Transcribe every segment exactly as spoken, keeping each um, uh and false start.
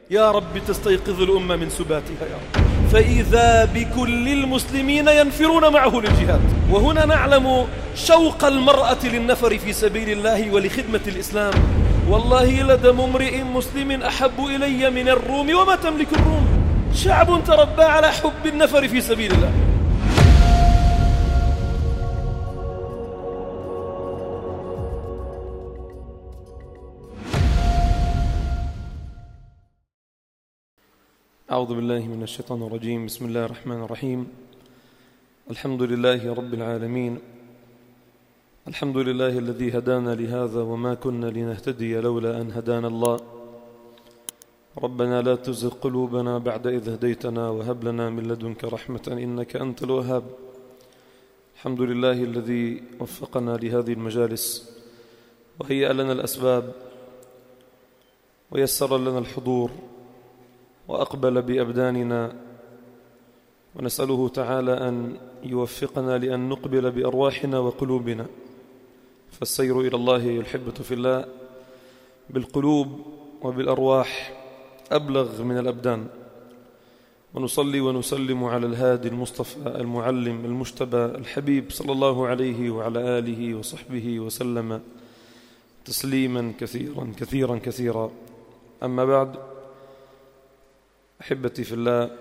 يا رب تستيقظ الأمة من سباتها يا رب. فإذا بكل المسلمين ينفرون معه للجهاد. وهنا نعلم شوق المرأة للنفر في سبيل الله ولخدمة الإسلام. والله لدم امرئ مسلم أحب إلي من الروم وما تملك الروم. شعب تربى على حب النفر في سبيل الله. أعوذ بالله من الشيطان الرجيم. بسم الله الرحمن الرحيم. الحمد لله رب العالمين. الحمد لله الذي هدانا لهذا وما كنا لنهتدي لولا أن هدانا الله. ربنا لا تزغ قلوبنا بعد إذ هديتنا وهب لنا من لدنك رحمة إنك أنت الوهاب. الحمد لله الذي وفقنا لهذه المجالس وهيأ لنا الأسباب ويسر لنا الحضور وأقبل بأبداننا، ونسأله تعالى أن يوفقنا لأن نقبل بأرواحنا وقلوبنا، فالسير إلى الله الحبة في الله بالقلوب وبالأرواح أبلغ من الأبدان. ونصلي ونسلم على الهادي المصطفى المعلم المجتبى الحبيب صلى الله عليه وعلى آله وصحبه وسلم تسليما كثيرا كثيرا كثيرا. أما بعد، أحبتي في الله،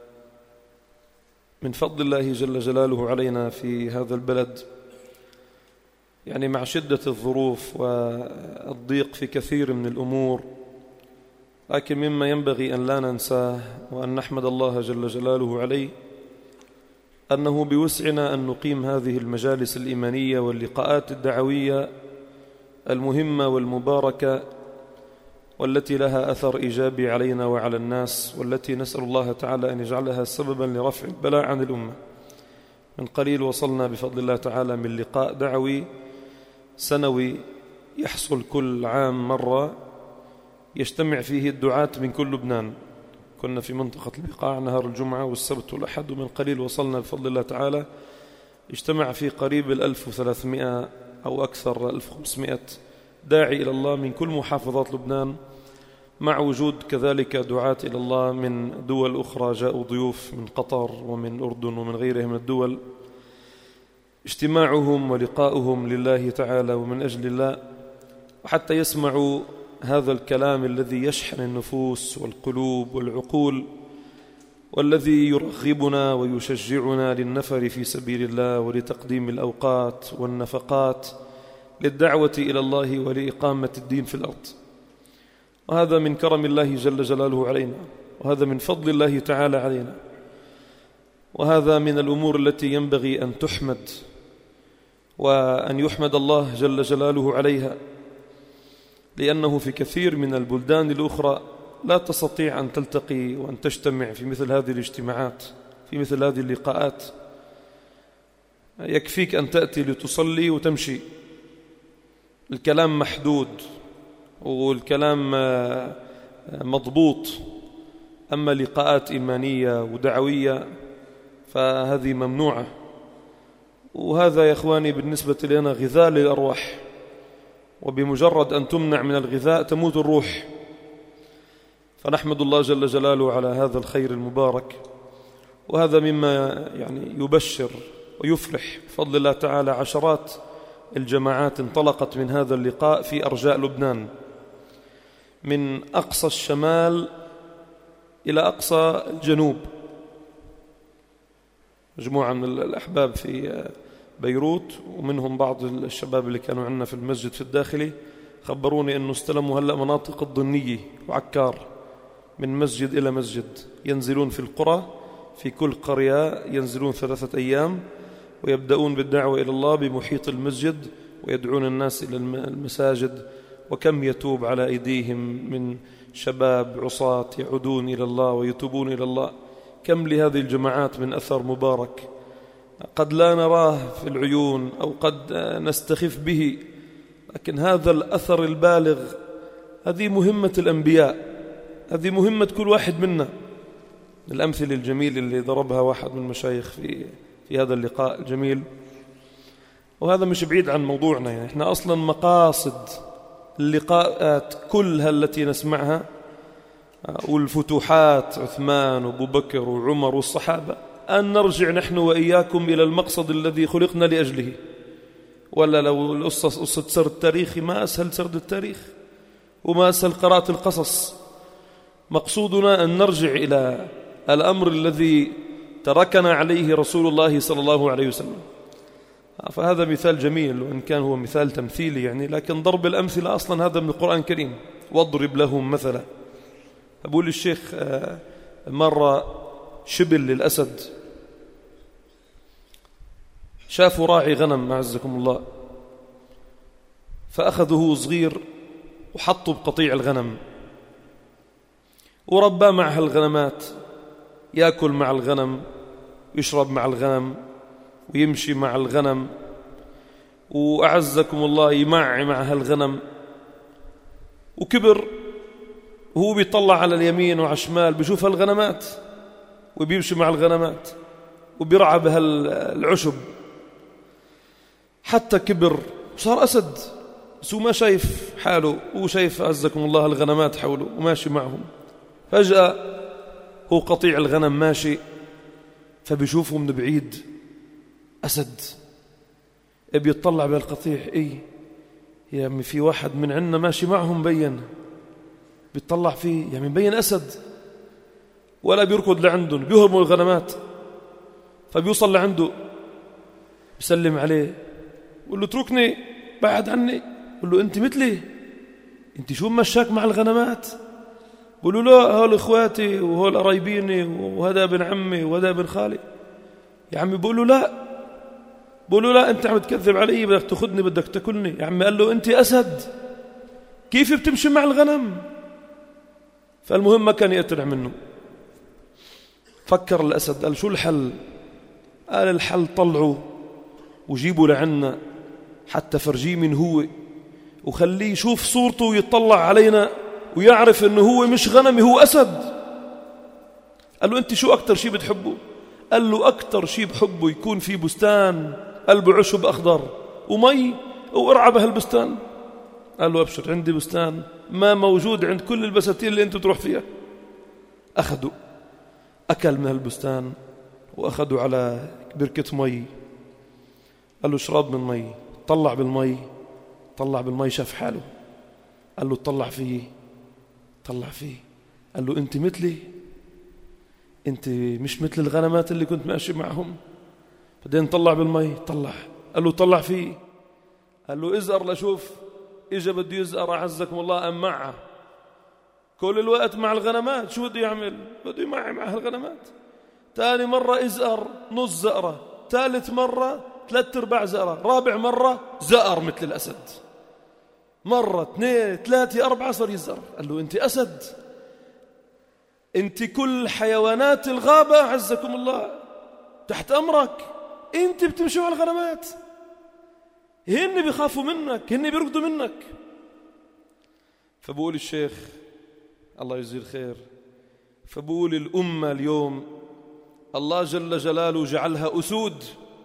من فضل الله جل جلاله علينا في هذا البلد، يعني مع شدة الظروف والضيق في كثير من الأمور، لكن مما ينبغي أن لا ننساه وأن نحمد الله جل جلاله عليه أنه بوسعنا أن نقيم هذه المجالس الإيمانية واللقاءات الدعوية المهمة والمباركة، والتي لها أثر إيجابي علينا وعلى الناس، والتي نسأل الله تعالى أن يجعلها سببا لرفع البلاء عن الأمة. من قليل وصلنا بفضل الله تعالى من لقاء دعوي سنوي يحصل كل عام مرة، يجتمع فيه الدعاة من كل لبنان. كنا في منطقة البقاع نهار الجمعة والسبت والأحد، ومن قليل وصلنا بفضل الله تعالى اجتمع في قريب الألف وثلاثمائة أو أكثر، ألف وخمسمائة داعي إلى الله من كل محافظات لبنان، مع وجود كذلك دعاة إلى الله من دول أخرى، جاءوا ضيوف من قطر ومن الأردن ومن غيرها من الدول. اجتماعهم ولقاؤهم لله تعالى ومن أجل الله، وحتى يسمعوا هذا الكلام الذي يشحن النفوس والقلوب والعقول، والذي يرغبنا ويشجعنا للنفر في سبيل الله ولتقديم الأوقات والنفقات للدعوة إلى الله ولإقامة الدين في الأرض. وهذا من كرم الله جل جلاله علينا، وهذا من فضل الله تعالى علينا، وهذا من الأمور التي ينبغي أن تحمد وأن يحمد الله جل جلاله عليها، لأنه في كثير من البلدان الأخرى لا تستطيع أن تلتقي وأن تجتمع في مثل هذه الاجتماعات، في مثل هذه اللقاءات. يكفيك أن تأتي لتصلي وتمشي، الكلام محدود والكلام مضبوط. أما لقاءات إيمانية ودعوية فهذه ممنوعة، وهذا يا إخواني بالنسبة لنا غذاء للأرواح، وبمجرد أن تمنع من الغذاء تموت الروح. فنحمد الله جل جلاله على هذا الخير المبارك، وهذا مما يعني يبشر ويفرح بفضل الله تعالى. عشرات الجماعات انطلقت من هذا اللقاء في أرجاء لبنان، من أقصى الشمال إلى أقصى الجنوب. مجموعة من الأحباب في بيروت، ومنهم بعض الشباب اللي كانوا عندنا في المسجد في الداخلي، خبروني أنه استلموا هلأ مناطق الضنية وعكار، من مسجد إلى مسجد، ينزلون في القرى، في كل قرية ينزلون ثلاثة أيام ويبدأون بالدعوة إلى الله بمحيط المسجد، ويدعون الناس إلى المساجد. وكم يتوب على أيديهم من شباب عصاة يعودون إلى الله ويتوبون إلى الله. كم لهذه الجماعات من أثر مبارك قد لا نراه في العيون أو قد نستخف به، لكن هذا الأثر البالغ، هذه مهمة الأنبياء، هذه مهمة كل واحد منا. الأمثلة الجميل اللي ضربها واحد من المشايخ في في هذا اللقاء الجميل، وهذا مش بعيد عن موضوعنا. يعني احنا أصلا مقاصد اللقاءات كلها التي نسمعها والفتوحات عثمان وأبو بكر وعمر والصحابة، أن نرجع نحن وإياكم إلى المقصد الذي خلقنا لأجله. ولا لو القصة قصة سرد تاريخي، ما أسهل سرد التاريخ وما أسهل قراءة القصص. مقصودنا أن نرجع إلى الأمر الذي تركنا عليه رسول الله صلى الله عليه وسلم. فهذا مثال جميل، وإن كان هو مثال تمثيلي يعني، لكن ضرب الأمثلة أصلا هذا من القرآن الكريم. واضرب لهم مثلا. أقول الشيخ مرة شبل للأسد، شافوا راعي غنم أعزكم الله، فأخذه صغير وحطوا بقطيع الغنم وربى معها الغنمات، يأكل مع الغنم ويشرب مع الغنم ويمشي مع الغنم، وأعزكم الله يمعي معها الغنم. وكبر وهو بيطلع على اليمين وعلى الشمال بيشوف الغنمات وبيمشي مع الغنمات وبيرعى بها العشب، حتى كبر وصار أسد، بس هو ما شايف حاله، هو شايف أعزكم الله الغنمات حوله وماشي معهم. فجأة هو قطيع الغنم ماشي، فبيشوفه من بعيد أسد، بيطلع بالقطيع، إيه يا عمي في واحد من عنا ماشي معهم بين، بيطلع فيه يعني مبين أسد، ولا بيركض لعندهم، بيهرموا الغنمات. فبيوصل لعنده بيسلم عليه، بيقول له اتركني بعد عني. بيقول له انت مثلي، انت شو مشاك مع الغنمات؟ بيقول له لا، هول اخواتي وهول قرايبيني وهذا ابن عمي وهذا ابن خالي. يا عمي بيقول له لا، بيقول له لا، انت عم تكذب علي، بدك تاخذني بدك تاكلني. يا عمي قال له انت اسد، كيف بتمشي مع الغنم؟ فالمهم ما كان يقتنع منه. فكر الأسد، قال شو الحل؟ قال الحل طلعوا وجيبوا لعنا حتى فرجيه من هو، وخليه يشوف صورته ويطلع علينا ويعرف انه هو مش غنمي، هو أسد. قال له انت شو أكتر شيء بتحبه؟ قال له أكتر شيء بحبه يكون في بستان قلبه عشب أخضر ومي وارعى بهالبستان. قال له أبشر، عندي بستان ما موجود عند كل البساتين اللي أنت تروح فيها. أخذوا أكل من هالبستان وأخذوا على بركة مي، قال له اشرب من مي، طلع بالمي، طلع بالمي شاف حاله، قال له طلع فيه، طلع فيه، قال له أنت مثلي، أنت مش مثل الغنمات اللي كنت ماشي معهم. بعدين طلع بالمي، طلع، قال له طلع فيه، قال له ازقر لشوف. إجا بده يزقر أعزكم الله، أم معه كل الوقت مع الغنمات. شو بده يعمل؟ بده يمعي مع الغنمات. ثاني مرة ازقر نص زقرة، ثالث مرة ثلاث ارباع زقرة، رابع مرة زقر مثل الأسد، مرة اثنين ثلاثة أربعة صار يزقر. قال له أنت أسد، أنت كل حيوانات الغابة أعزكم الله تحت أمرك، أنت بتمشي مع الغنمات، هن بيخافوا منك، هن بيركضوا منك. فبقول الشيخ الله يجزيه الخير، فبقول الأمة اليوم الله جل جلاله جعلها أسود،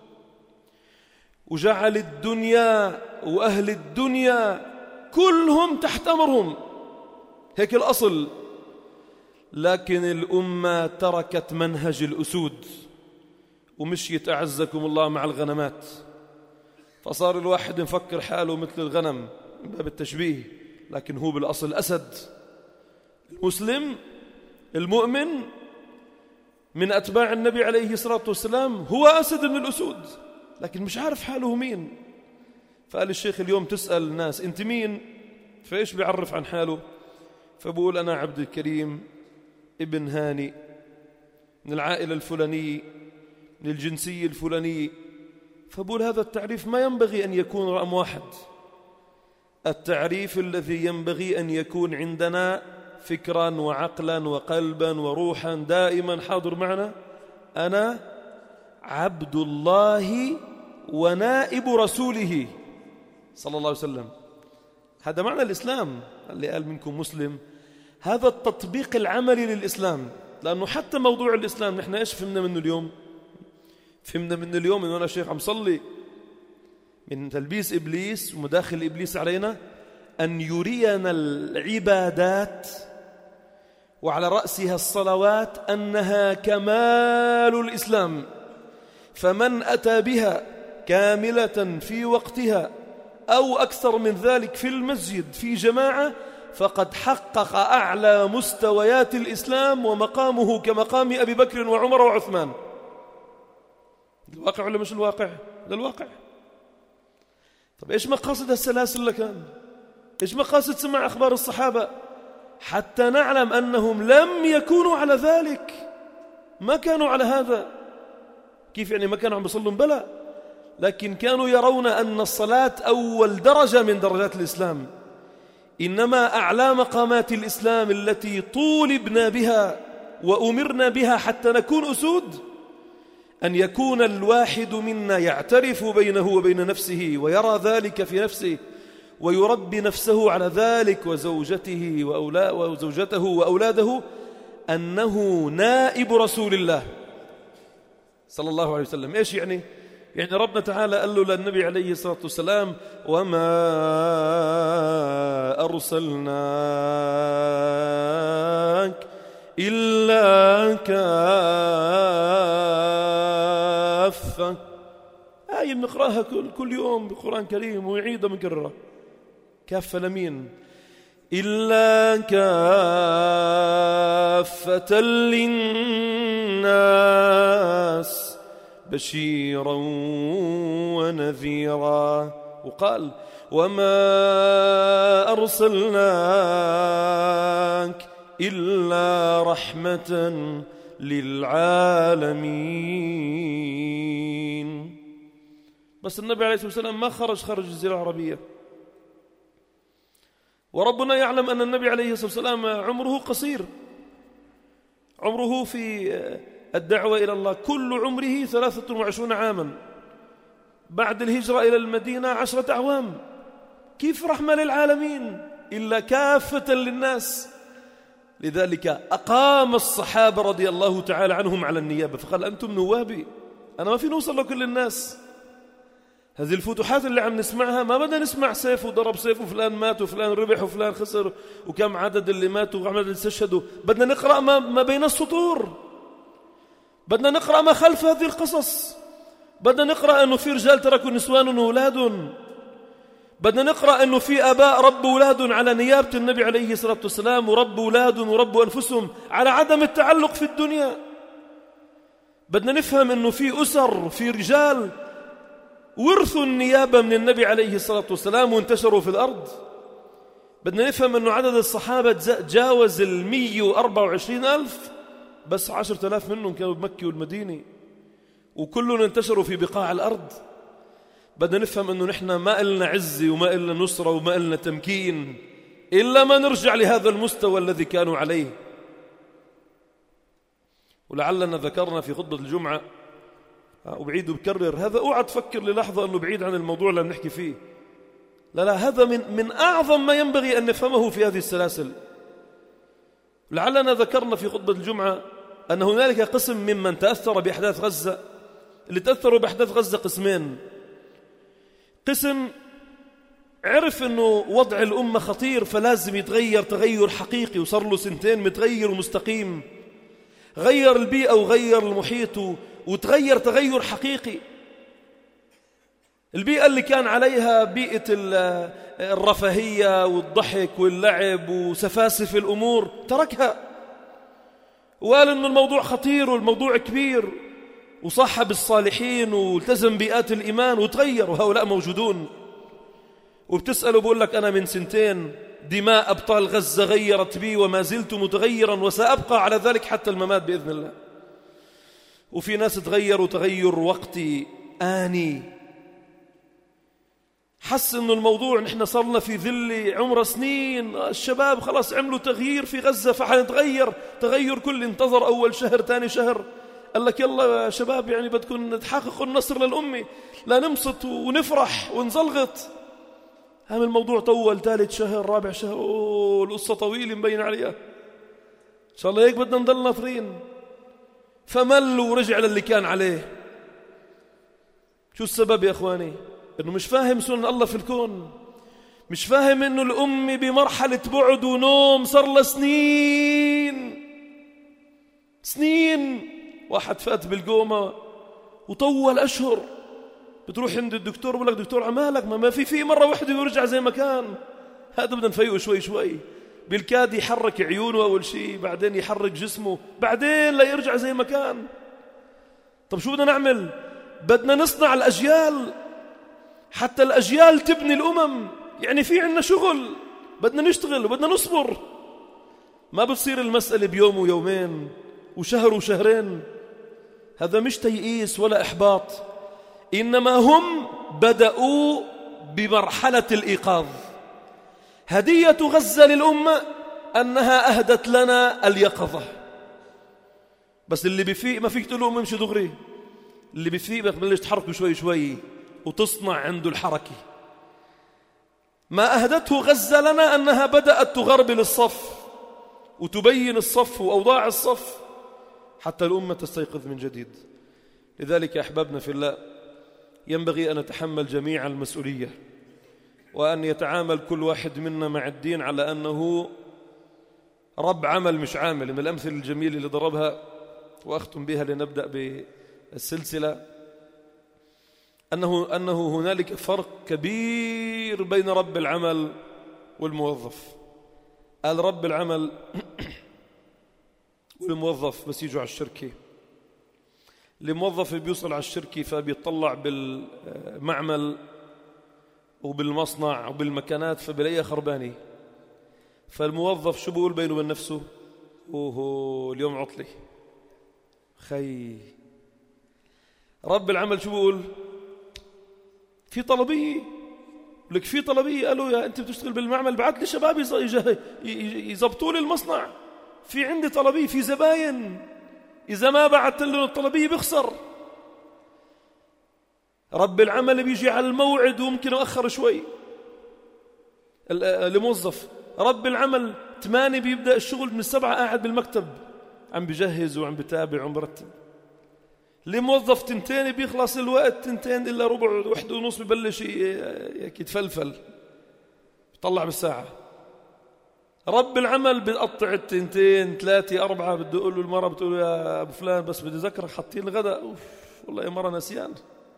وجعل الدنيا وأهل الدنيا كلهم تحت أمرهم، هيك الأصل. لكن الأمة تركت منهج الأسود ومشيت أعزكم الله مع الغنمات، فصار الواحد مفكر حاله مثل الغنم من باب التشبيه، لكن هو بالأصل أسد. المسلم المؤمن من أتباع النبي عليه الصلاة والسلام هو أسد من الأسود، لكن مش عارف حاله مين. فقال الشيخ اليوم تسأل الناس أنت مين؟ فإيش بيعرف عن حاله؟ فبقول أنا عبد الكريم ابن هاني من العائلة الفلانية من الجنسية الفلانية. فبقول هذا التعريف ما ينبغي أن يكون رقم واحد. التعريف الذي ينبغي أن يكون عندنا فكرا وعقلا وقلبا وروحا دائما حاضر معنا، أنا عبد الله ونائب رسوله صلى الله عليه وسلم. هذا معنى الإسلام، اللي قال منكم مسلم، هذا التطبيق العملي للإسلام. لأنه حتى موضوع الإسلام نحن إيش فهمنا منه اليوم؟ فهمنا منه اليوم إنه أنا شيخ عم صلي من تلبيس إبليس ومداخل إبليس علينا أن يرينا العبادات وعلى رأسها الصلوات أنها كمال الإسلام، فمن أتى بها كاملة في وقتها أو أكثر من ذلك في المسجد في جماعة فقد حقق أعلى مستويات الإسلام ومقامه كمقام أبي بكر وعمر وعثمان. الواقع ولا مش الواقع؟ ده الواقع. طب إيش مقاصد السلاسل لكان؟ إيش مقاصد سماع أخبار الصحابة؟ حتى نعلم أنهم لم يكونوا على ذلك، ما كانوا على هذا. كيف يعني ما كانوا عم بيصلوا؟ بلى، لكن كانوا يرون أن الصلاة أول درجة من درجات الإسلام، إنما أعلى مقامات الإسلام التي طولبنا بها وأمرنا بها حتى نكون أسود أن يكون الواحد منا يعترف بينه وبين نفسه ويرى ذلك في نفسه ويربي نفسه على ذلك وزوجته وزوجته وأولاده أنه نائب رسول الله صلى الله عليه وسلم. إيش يعني؟ يعني ربنا تعالى قال له للنبي عليه الصلاة والسلام: وما أرسلناك إلا كافة. آية بنقراها كل, كل يوم بالقرآن الكريم ويعيدها مكررة. كافة لمين؟ إلا كافة للناس بشيرا ونذيرا. وقال: وما أرسلناك إلا رحمة للعالمين. بس النبي عليه الصلاة والسلام ما خرج خرج الجزيرة العربية، وربنا يعلم أن النبي عليه الصلاة والسلام عمره قصير، عمره في الدعوة إلى الله كل عمره ثلاثة وعشرون عاما، بعد الهجرة إلى المدينة عشرة أعوام. كيف رحمة للعالمين؟ إلا كافة للناس. لذلك أقام الصحابة رضي الله تعالى عنهم على النيابة، فقال: أنتم نوابي، أنا ما في نوصل لكل الناس. هذه الفتوحات اللي عم نسمعها ما بدنا نسمع سيف وضرب سيف وفلان مات وفلان ربح وفلان خسر وكم عدد اللي ماتوا وعدد اللي استشهدوا. بدنا نقرأ ما, ما بين السطور، بدنا نقرأ ما خلف هذه القصص، بدنا نقرأ أنه في رجال تركوا نسوان وأولاد، بدنا نقرأ أنه في آباء ربوا أولاد على نيابة النبي عليه الصلاة والسلام، وربوا أولاد وربوا أنفسهم على عدم التعلق في الدنيا. بدنا نفهم أنه في أسر في رجال ورثوا النيابة من النبي عليه الصلاة والسلام وانتشروا في الأرض. بدنا نفهم أنه عدد الصحابة جاوز المية وأربعة وعشرين ألف، بس عشرة آلاف منهم كانوا بمكة والمدينة وكلهم انتشروا في بقاع الأرض. بدنا نفهم أنه نحن ما إلنا عزة وما إلنا نصرة وما إلنا تمكين إلا ما نرجع لهذا المستوى الذي كانوا عليه. ولعلنا ذكرنا في خطبة الجمعة وبعيد وبكرر هذا، اوعى تفكر للحظة أنه بعيد عن الموضوع اللي بنحكي فيه، لا لا، هذا من, من أعظم ما ينبغي أن نفهمه في هذه السلاسل. لعلنا ذكرنا في خطبة الجمعة أن هنالك قسم ممن تأثر بأحداث غزة. اللي تأثروا بأحداث غزة قسمين: قسم عرف أنه وضع الأمة خطير فلازم يتغير تغير حقيقي، وصار له سنتين متغير ومستقيم، غير البيئة وغير المحيط وتغير تغير حقيقي. البيئة اللي كان عليها بيئة الرفاهية والضحك واللعب وسفاسف الأمور تركها، وقال أنه الموضوع خطير والموضوع كبير، وصاحب الصالحين والتزم بيئات الإيمان وتغير، وهؤلاء موجودون. وبتسأله بقول لك: أنا من سنتين دماء أبطال غزة غيرت بي وما زلت متغيرا وسأبقى على ذلك حتى الممات بإذن الله. وفي ناس تغيروا تغير وقتي آني، حس إنه الموضوع نحن صرنا في ذل عمر سنين، الشباب خلاص عملوا تغيير في غزة فحنتغير تغير كل. انتظر أول شهر تاني شهر قال لك: يلا يا شباب يعني بدكم تحققوا النصر للأمة، لا نمسط ونفرح ونزلغط. هم الموضوع طول، ثالث شهر رابع شهر، أوه القصة طويلة مبين عليها، إن شاء الله هيك بدنا نضل ناطرين. فمل ورجع للي كان عليه. شو السبب يا أخواني؟ إنه مش فاهم سنن الله في الكون، مش فاهم إنه الأم بمرحلة بعد ونوم صار له سنين سنين. واحد فات بالقومة وطول أشهر، بتروح عند الدكتور بقول لك دكتور عمالك ما في في مرة واحدة ويرجع زي ما كان. هذا بدنا نفيقه شوي شوي. بالكاد يحرك عيونه أول شيء، بعدين يحرك جسمه، بعدين لا يرجع زي ما كان. طب شو بدنا نعمل؟ بدنا نصنع الأجيال حتى الأجيال تبني الأمم. يعني في عنا شغل، بدنا نشتغل وبدنا نصبر. ما بتصير المسألة بيوم ويومين وشهر وشهرين. هذا مش تيئيس ولا إحباط، إنما هم بدأوا بمرحلة الإيقاظ. هدية غزة للأمة أنها أهدت لنا اليقظة. بس اللي بيفيق ما فيك تقول له امشي دغري. اللي بيفيق بتبلش تحركه شوي شوي وتصنع عنده الحركة. ما أهدته غزة لنا أنها بدأت تغربل الصف وتبين الصف وأوضاع الصف حتى الأمة تستيقظ من جديد. لذلك يا أحبابنا في الله، ينبغي أن نتحمل جميع المسؤولية، وأن يتعامل كل واحد منا مع الدين على أنه رب عمل مش عامل. من الأمثلة الجميلة اللي ضربها وأختم بها لنبدأ بالسلسلة أنه, أنه هنالك فرق كبير بين رب العمل والموظف. قال رب العمل والموظف بس يجوا على الشركة. الموظف بيوصل على الشركة فبيطلع بالمعمل وبالمصنع وبالمكانات فبلاقيها خرباني. فالموظف شو بيقول بينه وبين نفسه؟ اوه اليوم عطلي خي. رب العمل شو بيقول؟ في طلبية. لك في طلبية. قالوا يا أنت بتشتغل بالمعمل بعت لي شباب يزبطوا لي المصنع، في عندي طلبية، في زباين، إذا ما بعت له الطلبية بخسر. رب العمل بيجي على الموعد وممكن أخر شوي. الموظف رب العمل ثمانية بيبدأ الشغل، من السبعة قاعد بالمكتب عم بيجهز وعم بتابع وعم برتب. لموظف تنتين بيخلص الوقت تنتين إلا ربع واحدة ونص ببلش يتفلفل بيطلع بالساعة. رب العمل بيقطع التنتين ثلاثة أربعة، بده يقول له المرة بتقول يا أبو فلان بس بدي أذكرك حاطين الغداء. أوف والله يا مرة نسيان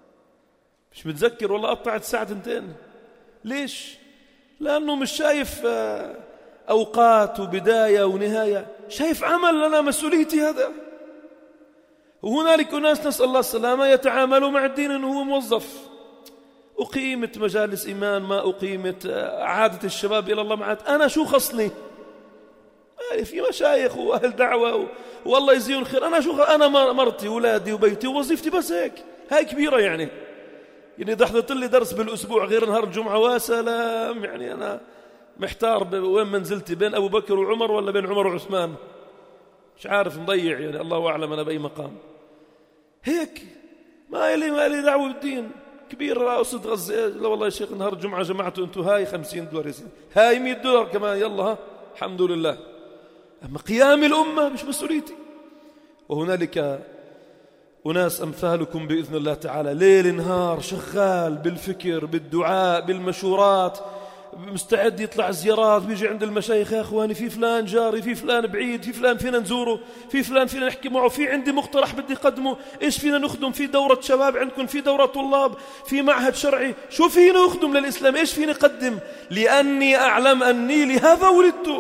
مش متذكر والله قطعت الساعة تنتين. ليش؟ لأنه مش شايف أوقات وبداية ونهاية، شايف عمل لنا مسؤوليتي هذا. وهنالك ناس نسأل الله السلامة يتعاملوا مع الدين أنه هو موظف. أقيمت مجالس إيمان ما أقيمت، عادة الشباب إلى الله معاد، أنا شو خصني؟ في مشايخ وأهل دعوة والله يزيون خير، أنا شو خ... أنا مرتي وولادي وبيتي ووظيفتي بس هيك. هاي كبيرة يعني. يعني إذا حضرت لي درس بالأسبوع غير نهار الجمعة وسلام. يعني أنا محتار وين منزلتي، بين أبو بكر وعمر ولا بين عمر وعثمان، مش عارف مضيع. يعني الله أعلم أنا بأي مقام. هيك ما لي ما لي دعوة بالدين. كبير أقصد غزة، لا والله يا شيخ نهار الجمعة جمعته أنتوا هاي خمسين دولار يزيد. هاي مية دولار كمان يلا ها الحمد لله. أما قيام الأمة مش مسؤوليتي. وهنالك أناس أمثالكم بإذن الله تعالى ليل نهار شغال بالفكر بالدعاء بالمشورات، مستعد يطلع زيارات، بيجي عند المشايخ يا أخواني في فلان جاري، في فلان بعيد، في فلان فينا نزوره، في فلان فينا نحكي معه، في عندي مقترح بدي أقدمه، إيش فينا نخدم، في دورة شباب عندكم، في دورة طلاب، في معهد شرعي، شو فينا نخدم للإسلام، إيش فينا نقدم؟ لأني أعلم أني لهذا ولدت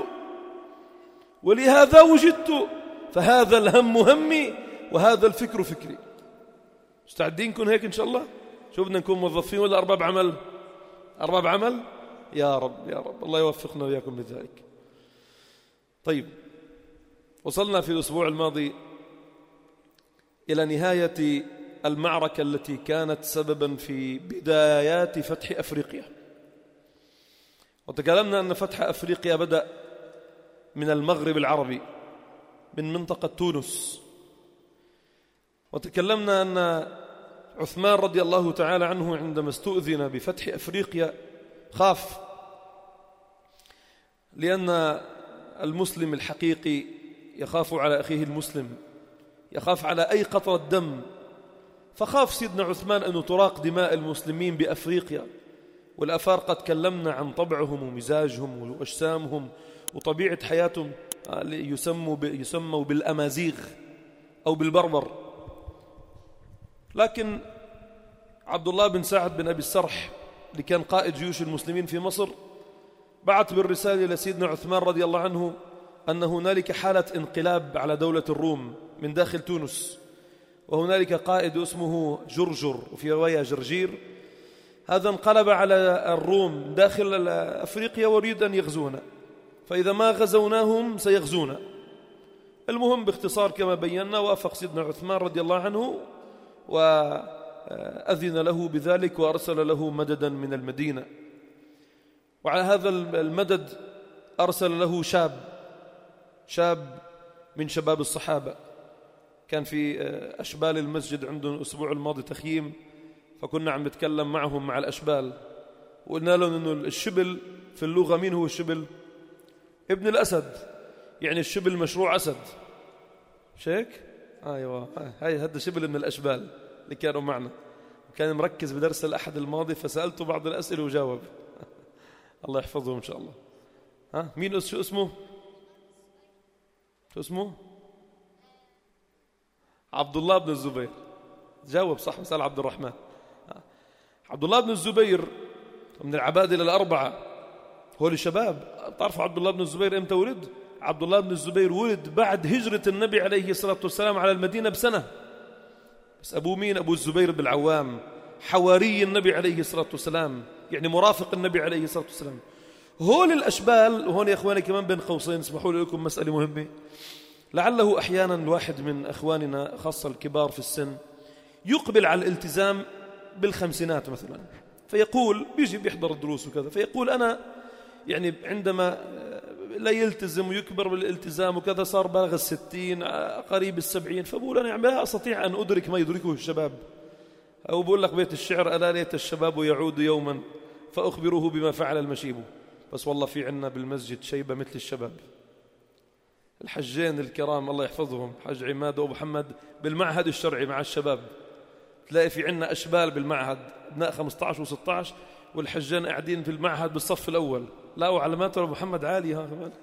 ولهذا وجدت، فهذا الهم همي وهذا الفكر فكري. مستعدين نكون هيك إن شاء الله؟ شو بدنا نكون موظفين ولا أرباب عمل؟ أرباب عمل؟ يا رب يا رب الله يوفقنا وإياكم لذلك. طيب، وصلنا في الأسبوع الماضي إلى نهاية المعركة التي كانت سببا في بدايات فتح أفريقيا، وتكلمنا أن فتح أفريقيا بدأ من المغرب العربي من منطقة تونس، وتكلمنا أن عثمان رضي الله تعالى عنه عندما استؤذن بفتح أفريقيا خاف، لأن المسلم الحقيقي يخاف على أخيه المسلم، يخاف على أي قطرة دم. فخاف سيدنا عثمان أن تراق دماء المسلمين بأفريقيا، والأفارقة تكلمنا عن طبعهم ومزاجهم وأجسامهم وطبيعة حياتهم، يسموا يسموا بالأمازيغ أو بالبربر. لكن عبد الله بن سعد بن أبي السرح اللي كان قائد جيوش المسلمين في مصر بعث بالرسالة إلى سيدنا عثمان رضي الله عنه أن هنالك حالة انقلاب على دولة الروم من داخل تونس، وهنالك قائد اسمه جرجر وفي رواية جرجير، هذا انقلب على الروم داخل أفريقيا ويريد أن يغزونا، فإذا ما غزوناهم سيغزونا. المهم باختصار كما بينا وافق سيدنا عثمان رضي الله عنه وأذن له بذلك وأرسل له مددا من المدينة. وعلى هذا المدد أرسل له شاب شاب من شباب الصحابة، كان في أشبال المسجد عندهم الأسبوع الماضي تخييم، فكنا عم نتكلم معهم مع الأشبال وقلنا لهم أنه الشبل في اللغة مين هو الشبل؟ ابن الأسد، يعني الشبل مشروع أسد، مش هيك؟ أيوة، هاي هذا شبل من الأشبال اللي كانوا معنا، كان مركز بدرس الأحد الماضي فسألته بعض الأسئلة وجاوب. الله يحفظه إن شاء الله. ها مين شو اسمه؟ شو اسمه؟ عبد الله بن الزبير. جاوب صح، مسألة عبد الرحمن. عبد الله بن الزبير من العبادلة الأربعة، هو لشباب. تعرفوا عبد الله بن الزبير إمتى ولد؟ عبد الله بن الزبير ولد بعد هجرة النبي عليه الصلاة والسلام على المدينة بسنة. بس أبوه مين؟ أبو الزبير بن العوام، حواري النبي عليه الصلاة والسلام، يعني مرافق النبي عليه الصلاة والسلام. هول الأشبال. وهون يا إخواني كمان بين قوسين اسمحوا لي لكم مسألة مهمة، لعله أحيانا الواحد من أخواننا خاصة الكبار في السن يقبل على الالتزام بالخمسينات مثلا، فيقول بيجي بيحضر الدروس وكذا، فيقول أنا يعني عندما لا يلتزم ويكبر بالالتزام وكذا صار بالغ الستين قريب السبعين، فبقول أنا لا أستطيع أن أدرك ما يدركه الشباب. أو بقول لك بيت الشعر ألا ليت الشباب يعود يوما فأخبره بما فعل المشيب. بس والله في عنا بالمسجد شيبة مثل الشباب، الحجين الكرام الله يحفظهم، حج عماد وأبو محمد بالمعهد الشرعي مع الشباب، تلاقي في عنا أشبال بالمعهد ابناء خمسة عشر وستة عشر والحجين قاعدين في المعهد بالصف الأول، لا وعلامات أبو محمد عالية ها كمان.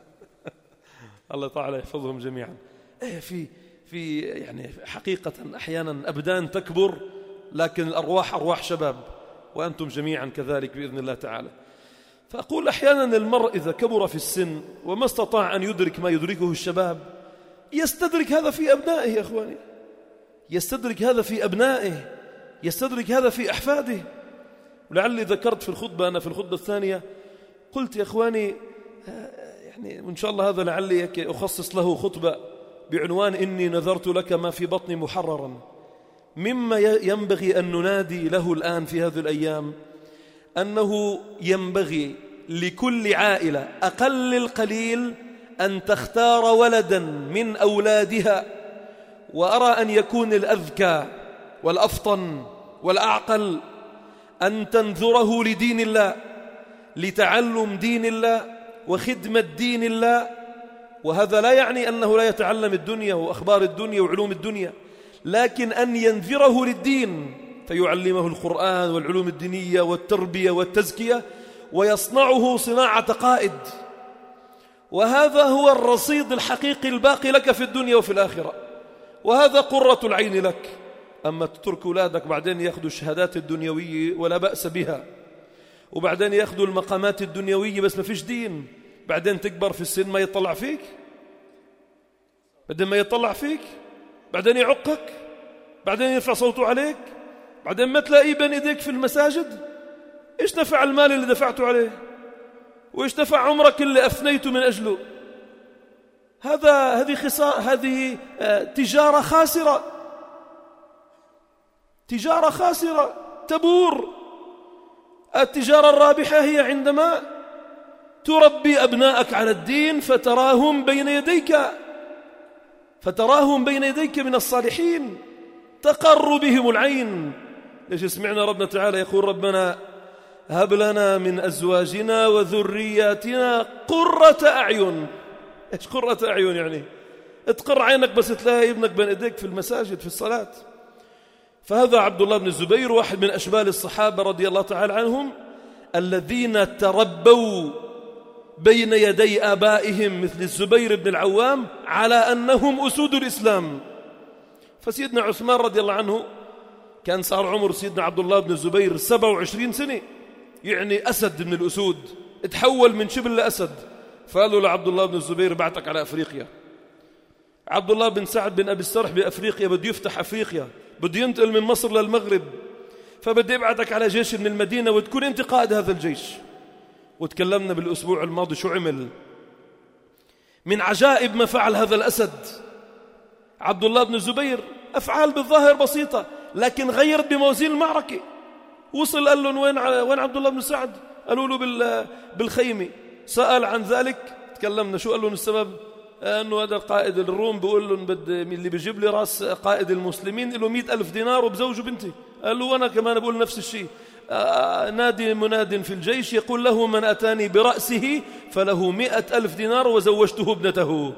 الله تعالى يحفظهم جميعا. إيه في في يعني حقيقة أحيانا أبدان تكبر لكن الأرواح أرواح شباب، وأنتم جميعا كذلك بإذن الله تعالى. فأقول أحيانا المرء إذا كبر في السن وما استطاع أن يدرك ما يدركه الشباب يستدرك هذا في أبنائه يا أخواني، يستدرك هذا في أبنائه، يستدرك هذا في أحفاده. ولعلي ذكرت في الخطبة، أنا في الخطبة الثانية قلت يا أخواني يعني وإن شاء الله هذا لعلي أخصص له خطبة بعنوان إني نذرت لك ما في بطني محررا. مما ينبغي أن ننادي له الآن في هذه الأيام أنه ينبغي لكل عائلة أقل القليل أن تختار ولدا من أولادها، وأرى أن يكون الأذكى والأفطن والأعقل أن تنذره لدين الله، لتعلم دين الله وخدمة دين الله. وهذا لا يعني أنه لا يتعلم الدنيا وأخبار الدنيا وعلوم الدنيا، لكن أن ينذره للدين فيعلمه القرآن والعلوم الدينية والتربية والتزكية ويصنعه صناعة قائد. وهذا هو الرصيد الحقيقي الباقي لك في الدنيا وفي الآخرة، وهذا قرة العين لك. أما تترك أولادك بعدين يأخذوا الشهادات الدنيوية ولا بأس بها، وبعدين يأخذوا المقامات الدنيوية بس ما فيش دين، بعدين تكبر في السن ما يطلع فيك، بعدين ما يطلع فيك، بعدين يعقك، بعدين يرفع صوته عليك، بعدين ما تلاقيه بين ايديك في المساجد. ايش نفع المال اللي دفعته عليه؟ وايش نفع عمرك اللي افنيته من اجله؟ هذا هذه خسارة، هذه تجارة خاسرة، تجارة خاسرة تبور. التجارة الرابحة هي عندما تربي أبناءك على الدين فتراهم بين يديك فتراهم بين يديك من الصالحين تقر بهم العين. ليش سمعنا ربنا تعالى يقول ربنا هب لنا من أزواجنا وذرياتنا قرة أعين. إيش قرة أعين يعني؟ تقر عينك بس تلاقي ابنك بين يديك في المساجد في الصلاة. فهذا عبد الله بن الزبير واحد من أشبال الصحابة رضي الله تعالى عنهم، الذين تربوا بين يدي آبائهم مثل الزبير بن العوام على أنهم أسود الإسلام. فسيدنا عثمان رضي الله عنه كان صار عمر سيدنا عبد الله بن الزبير سبعة وعشرين سنة، يعني أسد من الأسود، اتحول من شبل لأسد. فقالوا لعبد الله بن الزبير بعتك على أفريقيا. عبد الله بن سعد بن أبي السرح بأفريقيا بده يفتح أفريقيا، بده ينتقل من مصر للمغرب، فبدي ابعتك على جيش من المدينة وتكون انت قائد هذا الجيش. وتكلمنا بالأسبوع الماضي شو عمل. من عجائب ما فعل هذا الأسد عبد الله بن الزبير، أفعال بالظاهر بسيطة لكن غيرت بموازين المعركة. وصل قال لهم وين وين عبد الله بن سعد؟ قالوا له بالخيمة. سأل عن ذلك، تكلمنا شو قال لهم السبب؟ أنه هذا قائد الروم بيقول لهم بد اللي بيجيب لي رأس قائد المسلمين له مئة ألف دينار وبزوجه بنتي. قال له وأنا كمان بقول نفس الشيء. آه نادي مناد في الجيش يقول له من أتاني برأسه فله مئة ألف دينار وزوجته ابنته.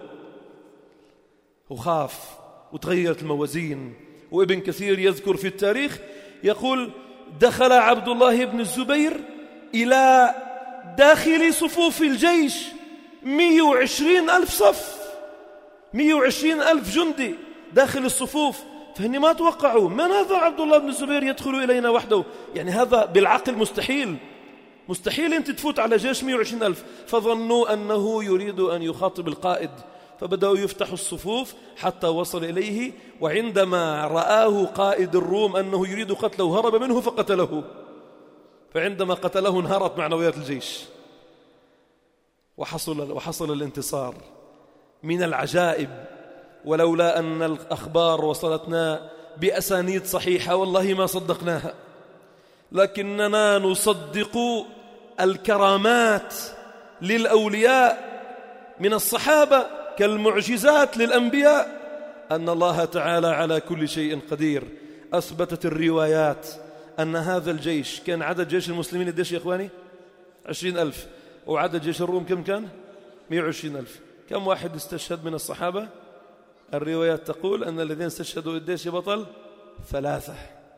وخاف وتغيرت الموازين. وابن كثير يذكر في التاريخ يقول دخل عبد الله بن الزبير إلى داخل صفوف الجيش مئة وعشرين ألف صف، مئة وعشرين ألف جندي داخل الصفوف. فهني ما توقعوا من هذا عبد الله بن الزبير يدخل إلينا وحده، يعني هذا بالعقل مستحيل، مستحيل أنت تفوت على جيش مئة وعشرين ألف. فظنوا أنه يريد أن يخاطب القائد، فبدأوا يفتحوا الصفوف حتى وصل إليه. وعندما رآه قائد الروم أنه يريد قتله هرب منه فقتله. فعندما قتله انهارت معنويات الجيش وحصل, وحصل الانتصار. من العجائب، ولولا أن الأخبار وصلتنا بأسانيد صحيحة والله ما صدقناها، لكننا نصدق الكرامات للأولياء من الصحابة كالمعجزات للأنبياء، أن الله تعالى على كل شيء قدير. أثبتت الروايات أن هذا الجيش كان عدد جيش المسلمين قديش يا إخواني؟ عشرين ألف. وعدد جيش الروم كم كان؟ مئة وعشرين ألف. كم واحد استشهد من الصحابة؟ الروايات تقول أن الذين استشهدوا قديش يا بطل؟ ثلاثة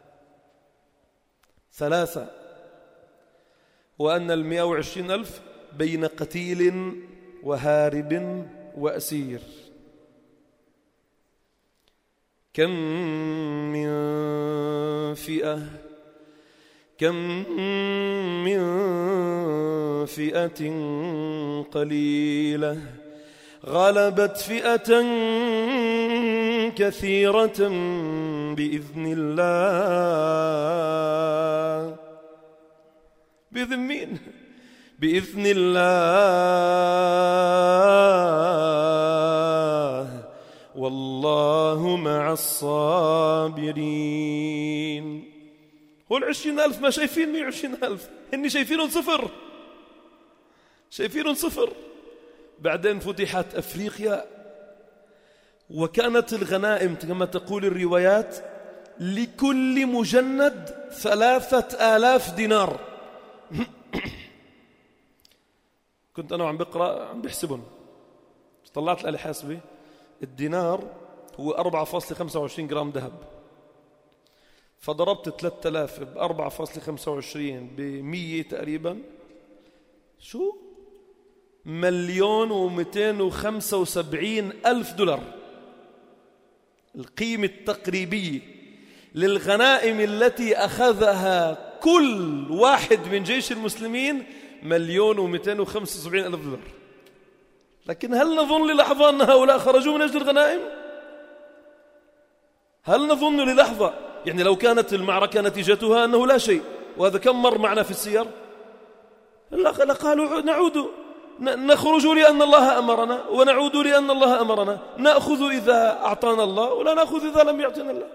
ثلاثة وأن المئة وعشرين ألف بين قتيل وهارب وأسير. كم من فئة كم من فئة قليلة غلبت فئة كثيرة بإذن الله. بإذن مين؟ بإذن الله والله مع الصابرين. هو العشرين ألف ما شايفين مئة وعشرين ألف، هني شايفينهم صفر، شايفينهم صفر. بعدين فتحت أفريقيا وكانت الغنائم كما تقول الروايات لكل مجند ثلاثة آلاف دينار. كنت أنا وعم بقرأ عم بحسبهم، طلعت الآلة حاسبة، الدينار هو أربعة فاصلة خمسة وعشرين جرام ذهب، فضربت ثلاثة آلاف ب أربعة فاصلة خمسة وعشرين بمية تقريبا، شو؟ مليون ومئتين وخمسة وسبعين ألف دولار. القيمة التقريبية للغنائم التي أخذها كل واحد من جيش المسلمين مليون ومئتين وخمسة وسبعين ألف دولار. لكن هل نظن للحظة أن هؤلاء خرجوا من أجل الغنائم؟ هل نظن للحظة يعني لو كانت المعركة نتيجتها أنه لا شيء، وهذا كم مر معنا في السير؟ لقالوا نعود نخرج لأن الله أمرنا ونعود لأن الله أمرنا، نأخذ إذا أعطانا الله ولا نأخذ إذا لم يعطينا الله.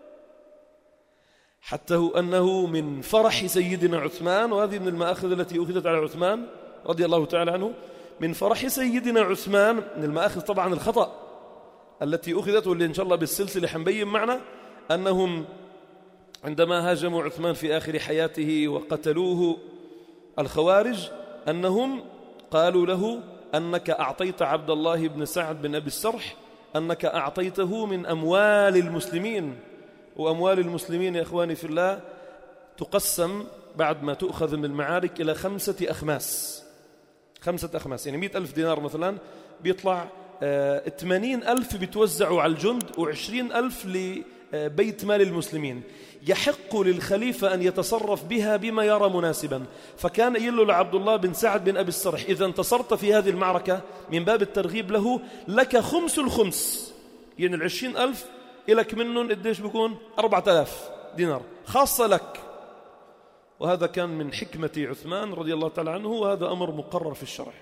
حتى أنه من فرح سيدنا عثمان، وهذه من المآخذ التي أخذت على عثمان رضي الله تعالى عنه، من فرح سيدنا عثمان من المآخذ طبعا الخطأ التي أخذت، واللي إن شاء الله بالسلسلة حنبين معنا أنهم عندما هاجموا عثمان في آخر حياته وقتلوه الخوارج، أنهم قالوا له أنك أعطيت عبد الله بن سعد بن أبي السرح، أنك أعطيته من أموال المسلمين، وأموال المسلمين يا إخواني في الله تقسم بعد ما تؤخذ من المعارك إلى خمسة أخماس. خمسة أخماس يعني مئة ألف دينار مثلا، بيطلع ثمانين ألف بيتوزعوا على الجند وعشرين ألف لبيت مال المسلمين. يحق للخليفة أن يتصرف بها بما يرى مناسبا. فكان يقول له لعبد الله بن سعد بن أبي السرح: إذا انتصرت في هذه المعركة من باب الترغيب له، لك خمس الخمس، يعني العشرين ألف إلك منهم قديش بيكون؟ أربعة آلاف دينار خاصة لك. وهذا كان من حكمة عثمان رضي الله تعالى عنه، وهذا أمر مقرر في الشرع.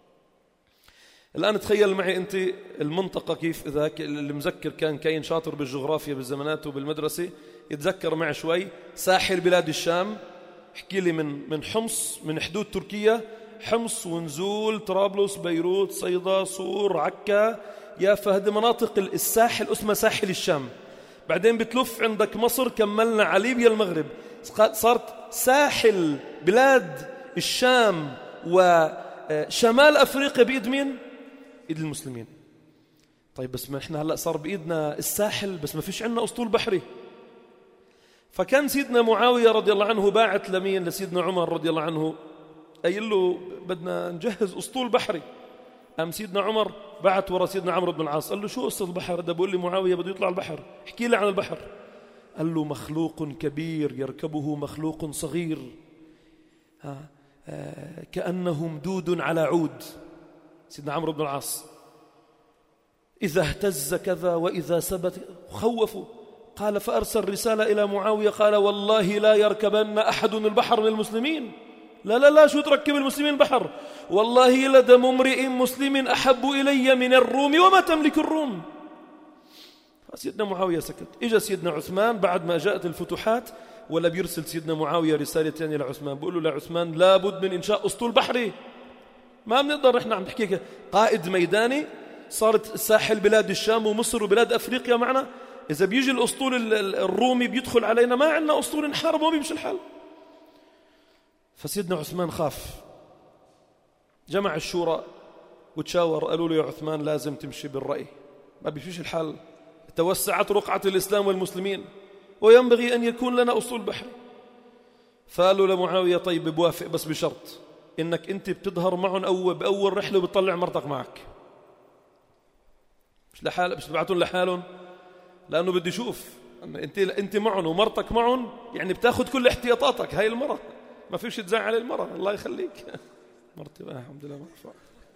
الآن تخيل معي أنت المنطقة كيف، إذا اللي مذكر كان كاين شاطر بالجغرافيا بالزمانات وبالمدرسة يتذكر معي شوي. ساحل بلاد الشام، احكي لي من من حمص، من حدود تركيا، حمص ونزول طرابلس بيروت صيدا صور عكا يافا، هذه مناطق الساحل اسمها ساحل الشام. بعدين بتلف عندك مصر، كملنا على ليبيا المغرب، صارت ساحل بلاد الشام وشمال أفريقيا بإيد مين؟ إيد المسلمين. طيب بس ما إحنا هلأ صار بإيدنا الساحل، بس ما فيش عنا أسطول بحري. فكان سيدنا معاوية رضي الله عنه باعت لمين؟ لسيدنا عمر رضي الله عنه، قايل له بدنا نجهز أسطول بحري. قام سيدنا عمر بعت ورا سيدنا عمرو بن العاص، قال له: شو قصة البحر ده؟ بقول لي معاوية بده يطلع البحر، احكي لي عن البحر. قال له: مخلوق كبير يركبه مخلوق صغير، ها آه كأنه مدود على عود. سيدنا عمرو بن العاص إذا اهتز كذا وإذا ثبت خوفوا. قال: فأرسل رسالة إلى معاوية قال: والله لا يركبن أحد البحر من المسلمين. لا لا لا، شو تركب المسلمين البحر؟ والله لدم امرئ مسلم أحب إلي من الروم وما تملك الروم. فسيدنا معاوية سكت. إجا سيدنا عثمان بعد ما جاءت الفتوحات، ولا بيرسل سيدنا معاوية رسالة ثانية لعثمان، بيقول له لعثمان: لابد من إنشاء أسطول بحري، ما بنقدر إحنا عم نحكيك قائد ميداني، صارت الساحل بلاد الشام ومصر وبلاد أفريقيا معنا، إذا بيجي الأسطول الرومي بيدخل علينا ما عندنا أسطول نحارب وما بيمشي الحال. فسيدنا عثمان خاف، جمع الشورى وتشاور، قالوا له: يا عثمان لازم تمشي بالرأي، ما بيمشيش الحال، توسعت رقعة الإسلام والمسلمين وينبغي أن يكون لنا أسطول بحري. فقالوا لمعاوية: طيب بوافق بس بشرط إنك أنت بتظهر معهم أول بأول رحلة وبتطلع مرتك معك. مش لحال مش ببعتون لحالهم، لأنه بدي يشوف أنت أنت معهم ومرتك معهم، يعني بتاخذ كل احتياطاتك. هاي المرة ما فيش تزعل المرة، الله يخليك مرتي بقى الحمد لله مرفوع.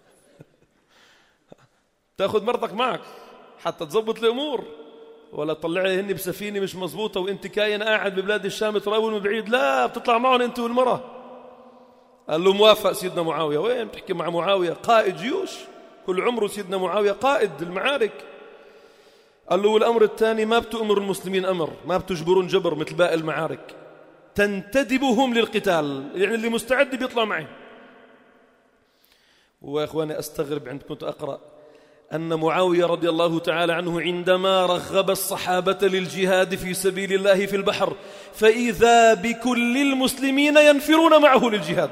تاخذ مرتك معك حتى تزبط الأمور، ولا تطلعي هني بسفينة مش مزبوطة وانت كاين قاعد ببلاد الشام تراول من بعيد، لا بتطلع معهم انت والمرة. قال له: موافق سيدنا معاوية. وين بتحكي مع معاوية؟ قائد جيوش كل عمره سيدنا معاوية قائد المعارك. قال له: والأمر الثاني ما بتؤمر المسلمين أمر، ما بتجبرون جبر مثل باقي المعارك، تنتدبهم للقتال، يعني اللي مستعد بيطلع معي. ويا إخواني أستغرب عند كنت أقرأ أن معاوية رضي الله تعالى عنه عندما رغب الصحابة للجهاد في سبيل الله في البحر، فإذا بكل المسلمين ينفرون معه للجهاد.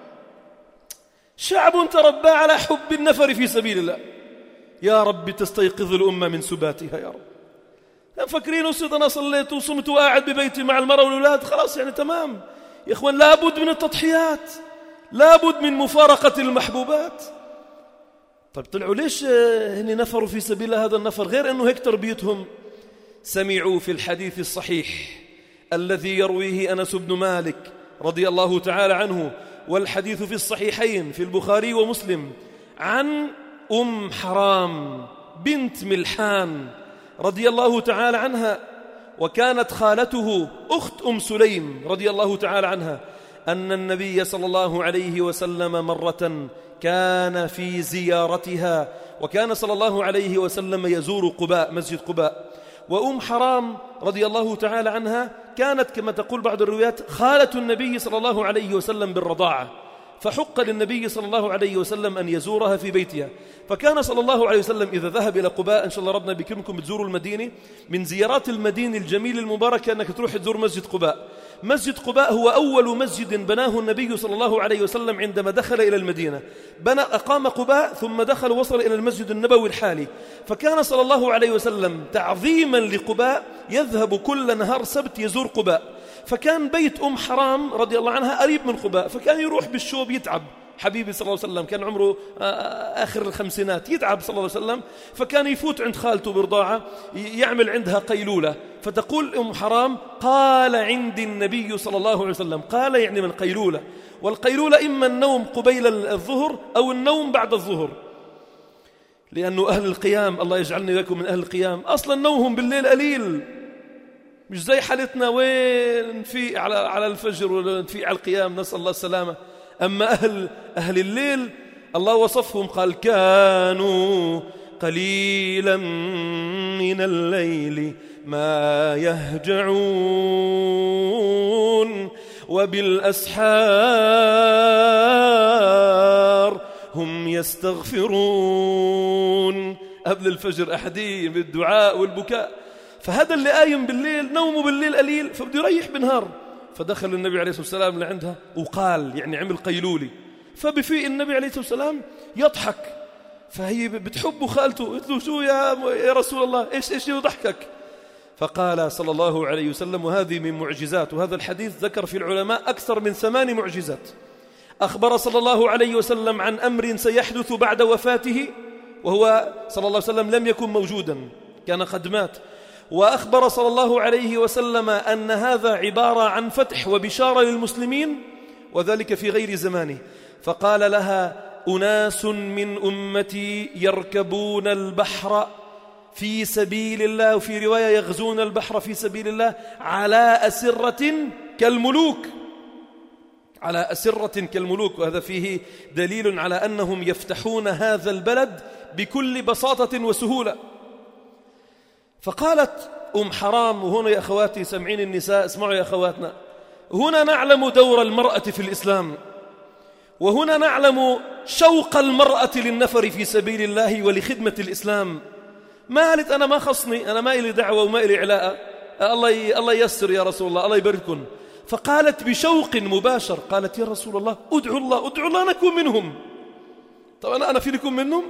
شعب تربى على حب النفر في سبيل الله. يا رب تستيقظ الأمة من سباتها يا رب. فاكرين وصيت أنا صليت وصمت وقاعد ببيتي مع المرأة والأولاد خلاص يعني تمام. يا إخوان لابد من التضحيات، لابد من مفارقة المحبوبات. طيب طلعوا ليش هني نفروا في سبيل هذا النفر غير أنه هيك تربيتهم؟ سمعوا في الحديث الصحيح الذي يرويه أنس بن مالك رضي الله تعالى عنه، والحديث في الصحيحين في البخاري ومسلم، عن أم حرام بنت ملحان رضي الله تعالى عنها، وكانت خالته أخت أم سليم رضي الله تعالى عنها، أن النبي صلى الله عليه وسلم مرة كان في زيارتها، وكان صلى الله عليه وسلم يزور قباء مسجد قباء، وأم حرام رضي الله تعالى عنها كانت كما تقول بعض الروايات خالة النبي صلى الله عليه وسلم بالرضاعة، فحق للنبي صلى الله عليه وسلم أن يزورها في بيتها. فكان صلى الله عليه وسلم إذا ذهب إلى قباء، إن شاء الله ربنا بكرمكم بتزوروا المدينة، من زيارات المدينة الجميل المباركة أنك تروح تزور مسجد قباء. مسجد قباء هو أول مسجد بناه النبي صلى الله عليه وسلم عندما دخل إلى المدينة، بنى أقام قباء ثم دخل وصل إلى المسجد النبوي الحالي. فكان صلى الله عليه وسلم تعظيما لقباء يذهب كل نهار سبت يزور قباء. فكان بيت أم حرام رضي الله عنها قريب من قباء، فكان يروح بالشوب يتعب حبيبي صلى الله عليه وسلم، كان عمره آخر الخمسينات، يتعب صلى الله عليه وسلم، فكان يفوت عند خالته برضاعة يعمل عندها قيلولة. فتقول أم حرام قال عندي النبي صلى الله عليه وسلم، قال يعني من قيلولة، والقيلولة إما النوم قبيل الظهر أو النوم بعد الظهر، لأنه أهل القيام الله يجعلني لكم من أهل القيام أصلا نومهم بالليل قليل، مش زي حالتنا وين في على على الفجر ولا في على القيام، نسأل الله السلامة. أما أهل أهل الليل الله وصفهم قال كانوا قليلا من الليل ما يهجعون وبالأسحار هم يستغفرون. قبل الفجر أحدين بالدعاء والبكاء. فهذا اللي قايم بالليل نومه بالليل قليل فبده يريح بالنهار. فدخل النبي عليه الصلاة والسلام لعندها وقال يعني عمل قيلولي، فبفيء النبي عليه الصلاة والسلام يضحك، فهي بتحبه خالته، قلت له شو يا يا رسول الله إيش إيش يضحكك؟ فقال صلى الله عليه وسلم، وهذه من معجزات، وهذا الحديث ذكر في العلماء أكثر من ثمان معجزات. أخبر صلى الله عليه وسلم عن أمر سيحدث بعد وفاته، وهو صلى الله عليه وسلم لم يكن موجودا، كان قد مات. وأخبر صلى الله عليه وسلم أن هذا عبارة عن فتح وبشارة للمسلمين، وذلك في غير زمانه. فقال لها أناس من أمتي يركبون البحر في سبيل الله، وفي رواية يغزون البحر في سبيل الله على أسرة كالملوك، على أسرة كالملوك. وهذا فيه دليل على أنهم يفتحون هذا البلد بكل بساطة وسهولة. فقالت أم حرام، وهنا يا أخواتي سمعين النساء، اسمعوا يا أخواتنا، هنا نعلم دور المرأة في الإسلام، وهنا نعلم شوق المرأة للنفر في سبيل الله ولخدمة الإسلام. ما قالت أنا ما خصني، أنا ما إلي دعوة وما إلي علاقة، الله الله ييسر يا رسول الله، الله يبارككم. فقالت بشوق مباشر، قالت يا رسول الله ادعو الله ادعو الله نكون منهم. طب أنا أنا في لكم منهم؟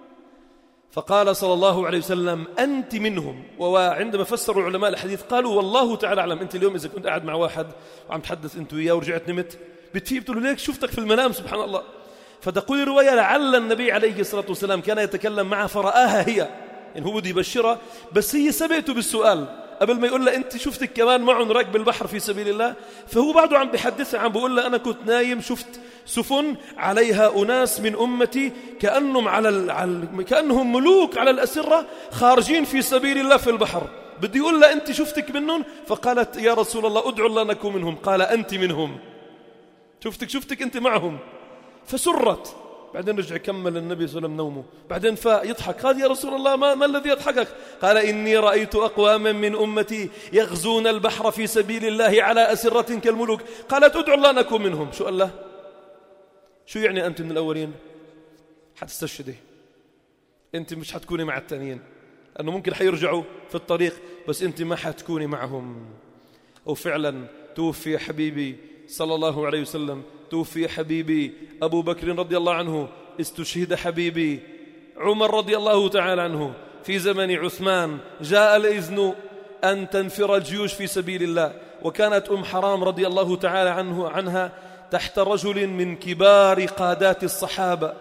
فقال صلى الله عليه وسلم أنت منهم. وعندما فسروا علماء الحديث قالوا والله تعالى أعلم، أنت اليوم إذا كنت قاعد مع واحد وعم تحدث أنت وياه ورجعت نمت بتفيق بتقول له ليك شفتك في المنام سبحان الله. فتقول الرواية لعل النبي عليه الصلاة والسلام كان يتكلم معها فرآها هي، يعني هو بده يبشرها بس هي سبقته بالسؤال قبل ما يقول لها أنت شفتك كمان معهم راكب البحر في سبيل الله. فهو بعده عم بيحدثها، عم بيقول لها أنا كنت نايم شفت سفن عليها أناس من أمتي كأنهم على ال... كأنهم ملوك على الأسرة خارجين في سبيل الله في البحر، بدي يقول لها أنت شفتك منهم؟ فقالت يا رسول الله ادعو الله نكون منهم. قال أنت منهم، شفتك شفتك أنت معهم. فسرت. بعدين رجع كمل النبي صلى الله عليه وسلم نومه، بعدين فيضحك، قال يا رسول الله ما, ما الذي يضحكك؟ قال إني رأيت أقواما من أمتي يغزون البحر في سبيل الله على أسرة كالملوك. قالت ادعو الله نكون منهم. شو قال له؟ شو يعني أنت من الأولين؟ حتستشهدي، أنت مش حتكوني مع التانيين، أنه ممكن حيرجعوا في الطريق بس أنت ما حتكوني معهم. وفعلا توفي حبيبي صلى الله عليه وسلم، توفي حبيبي أبو بكر رضي الله عنه، استشهد حبيبي عمر رضي الله تعالى عنه في زمن عثمان، جاء الإذن أن تنفر الجيوش في سبيل الله. وكانت أم حرام رضي الله تعالى عنه عنها تحت رجل من كبار قادات الصحابة،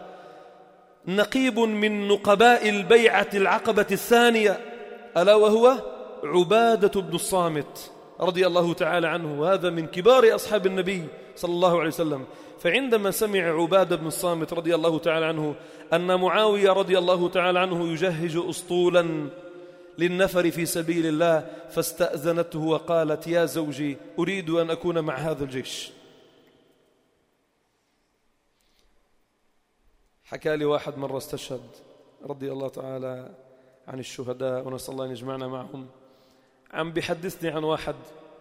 نقيب من نقباء البيعة العقبة الثانية، ألا وهو عبادة بن الصامت رضي الله تعالى عنه، وهذا من كبار أصحاب النبي صلى الله عليه وسلم. فعندما سمع عبادة بن الصامت رضي الله تعالى عنه أن معاوية رضي الله تعالى عنه يجهز أسطولا للنفر في سبيل الله، فاستأذنته وقالت يا زوجي أريد أن أكون مع هذا الجيش. حكى لي واحد مرة استشهد رضي الله تعالى عن الشهداء ونسأل الله أن يجمعنا معهم، عم بيحدثني عن واحد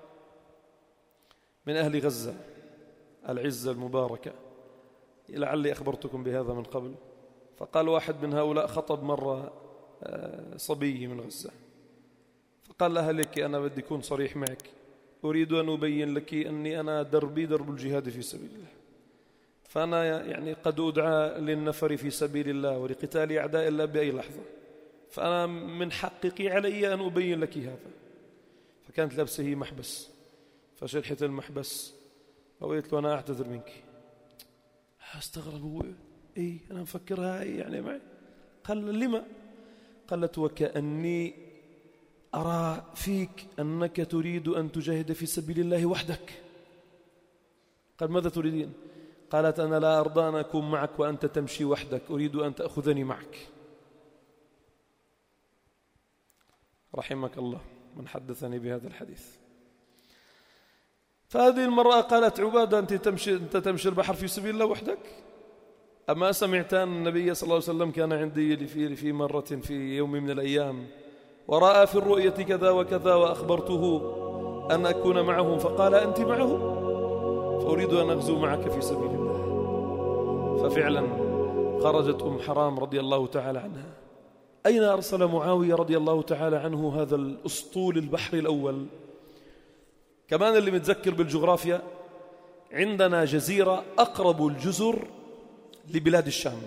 من أهل غزة العزة المباركة، لعلي أخبرتكم بهذا من قبل. فقال واحد من هؤلاء خطب مرة صبي من غزة، فقال لها لك أنا بدي أكون صريح معك، أريد أن أبين لك أني أنا دربي درب الجهاد في سبيل الله، فأنا يعني قد أدعى للنفر في سبيل الله ولقتال أعداء الله بأي لحظة، فأنا من حقك علي أن أبين لك هذا. فكانت لابسه محبس، فشلحة المحبس قلت له أنا أعتذر منك. استغرب هو، إيه أنا مفكرها يعني معي. قال لما؟ قالت وكأني أرى فيك أنك تريد أن تجاهد في سبيل الله وحدك. قال ماذا تريدين؟ قالت أنا لا أرضى أن أكون معك وأنت تمشي وحدك، أريد أن تأخذني معك. رحمك الله من حدثني بهذا الحديث. فهذه المرأة قالت عبادة أنت تمشي, أنت تمشي البحر في سبيل الله وحدك؟ أما سمعتان النبي صلى الله عليه وسلم كان عندي في في مرة في يوم من الأيام ورأى في الرؤية كذا وكذا وأخبرته أن أكون معهم، فقال أنت معهم؟ فأريد أن أغزو معك في سبيل الله. ففعلا خرجت أم حرام رضي الله تعالى عنها. أين أرسل معاوية رضي الله تعالى عنه هذا الأسطول البحر الأول؟ كمان اللي متذكر بالجغرافيا، عندنا جزيرة أقرب الجزر لبلاد الشام